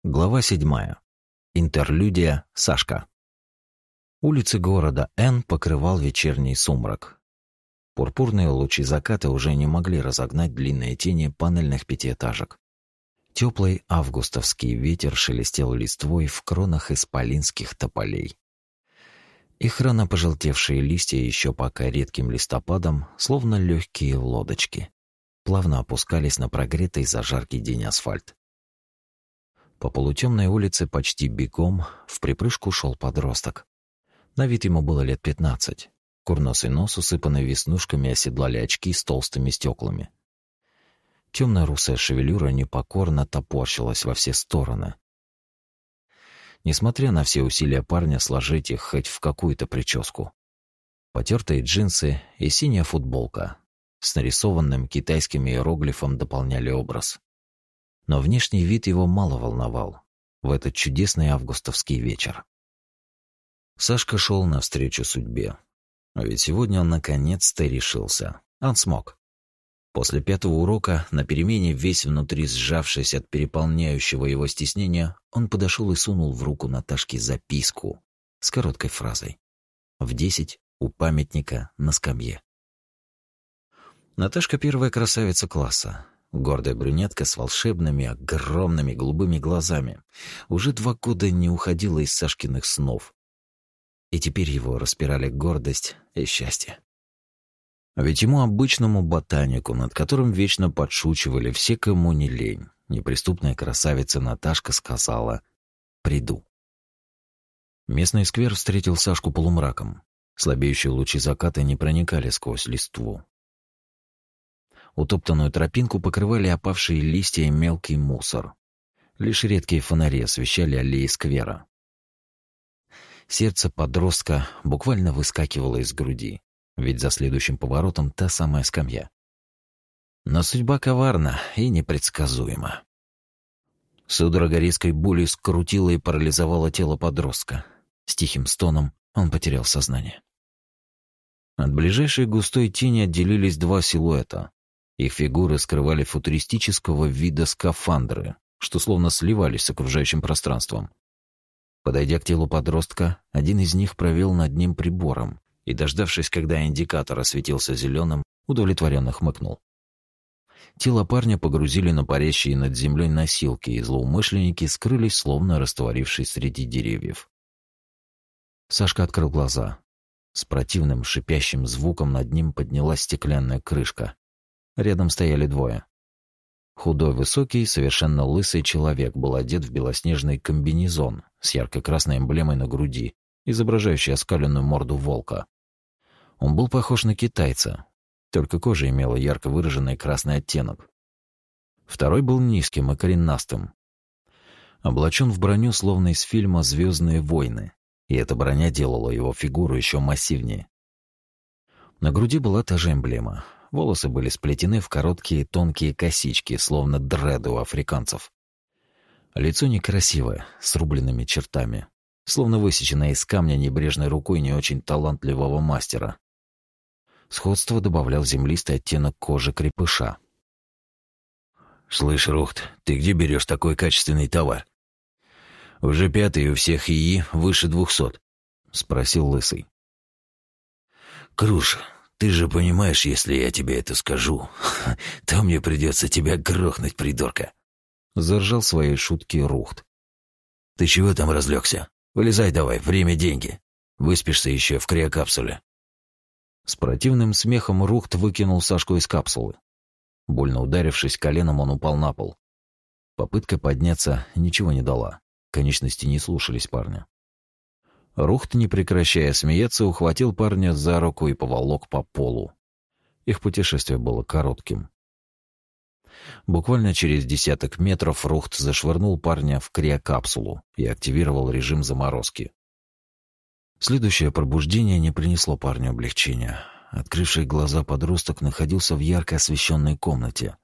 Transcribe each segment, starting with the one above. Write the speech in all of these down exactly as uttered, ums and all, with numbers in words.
Глава седьмая. Интерлюдия Сашка. Улицы города Н покрывал вечерний сумрак. Пурпурные лучи заката уже не могли разогнать длинные тени панельных пятиэтажек. Теплый августовский ветер шелестел листвой в кронах исполинских тополей. Их рано пожелтевшие листья еще пока редким листопадом, словно легкие лодочки, плавно опускались на прогретый за жаркий день асфальт. По полутемной улице почти бегом в припрыжку шел подросток. На вид ему было лет пятнадцать. Курносый нос, усыпанный веснушками, оседлали очки с толстыми стеклами. Темно-русая шевелюра непокорно топорщилась во все стороны. Несмотря на все усилия парня сложить их хоть в какую-то прическу. Потертые джинсы и синяя футболка с нарисованным китайским иероглифом дополняли образ. Но внешний вид его мало волновал в этот чудесный августовский вечер. Сашка шел навстречу судьбе. А ведь сегодня он наконец-то решился. Он смог. После пятого урока, на перемене, весь внутри сжавшись от переполняющего его стеснения, он подошел и сунул в руку Наташке записку с короткой фразой: «В десять у памятника на скамье». Наташка — первая красавица класса. Гордая брюнетка с волшебными, огромными голубыми глазами уже два года не уходила из Сашкиных снов. И теперь его распирали гордость и счастье. А ведь ему, обычному ботанику, над которым вечно подшучивали все, кому не лень, неприступная красавица Наташка сказала: «Приду». Местный сквер встретил Сашку полумраком. Слабеющие лучи заката не проникали сквозь листву. Утоптанную тропинку покрывали опавшие листья и мелкий мусор. Лишь редкие фонари освещали аллеи сквера. Сердце подростка буквально выскакивало из груди, ведь за следующим поворотом та самая скамья. Но судьба коварна и непредсказуема. Судорога резкой боли скрутила и парализовала тело подростка. С тихим стоном он потерял сознание. От ближайшей густой тени отделились два силуэта. Их фигуры скрывали футуристического вида скафандры, что словно сливались с окружающим пространством. Подойдя к телу подростка, один из них провел над ним прибором и, дождавшись, когда индикатор осветился зеленым, удовлетворенно хмыкнул. Тело парня погрузили на парящие над землей носилки, и злоумышленники скрылись, словно растворившись среди деревьев. Сашка открыл глаза. С противным шипящим звуком над ним поднялась стеклянная крышка. Рядом стояли двое. Худой, высокий, совершенно лысый человек был одет в белоснежный комбинезон с ярко-красной эмблемой на груди, изображающей оскаленную морду волка. Он был похож на китайца, только кожа имела ярко выраженный красный оттенок. Второй был низким и коренастым. Облачен в броню, словно из фильма «Звездные войны», и эта броня делала его фигуру еще массивнее. На груди была та же эмблема. Волосы были сплетены в короткие тонкие косички, словно дреды у африканцев. Лицо некрасивое, с рубленными чертами, словно высеченное из камня небрежной рукой не очень талантливого мастера. Сходство добавлял землистый оттенок кожи крепыша. «Слышь, Рухт, ты где берешь такой качественный товар? Уже пятый у всех ИИ выше двухсот», — спросил Лысый. «Круш, ты же понимаешь, если я тебе это скажу, то мне придется тебя грохнуть, придурка», — заржал своей шутки Рухт. «Ты чего там разлегся? Вылезай давай, время — деньги. Выспишься еще в криокапсуле». С противным смехом Рухт выкинул Сашку из капсулы. Больно ударившись коленом, он упал на пол. Попытка подняться ничего не дала. Конечности не слушались парня. Рухт, не прекращая смеяться, ухватил парня за руку и поволок по полу. Их путешествие было коротким. Буквально через десяток метров Рухт зашвырнул парня в криокапсулу и активировал режим заморозки. Следующее пробуждение не принесло парню облегчения. Открывший глаза подросток находился в ярко освещенной комнате.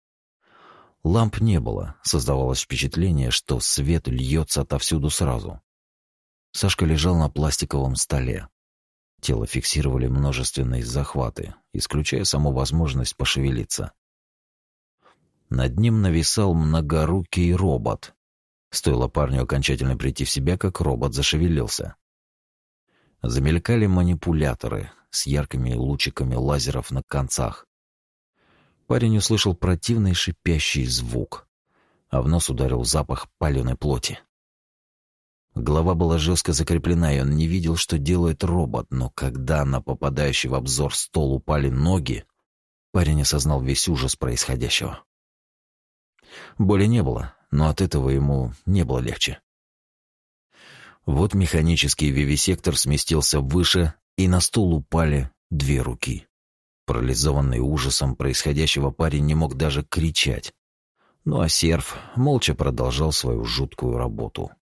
Ламп не было, создавалось впечатление, что свет льется отовсюду сразу. Сашка лежал на пластиковом столе. Тело фиксировали множественные захваты, исключая саму возможность пошевелиться. Над ним нависал многорукий робот. Стоило парню окончательно прийти в себя, как робот зашевелился. Замелькали манипуляторы с яркими лучиками лазеров на концах. Парень услышал противный шипящий звук, а в нос ударил запах паленой плоти. Голова была жестко закреплена, и он не видел, что делает робот, но когда на попадающий в обзор стол упали ноги, парень осознал весь ужас происходящего. Боли не было, но от этого ему не было легче. Вот механический вивисектор сместился выше, и на стол упали две руки. Парализованный ужасом происходящего, парень не мог даже кричать. Ну а серф молча продолжал свою жуткую работу.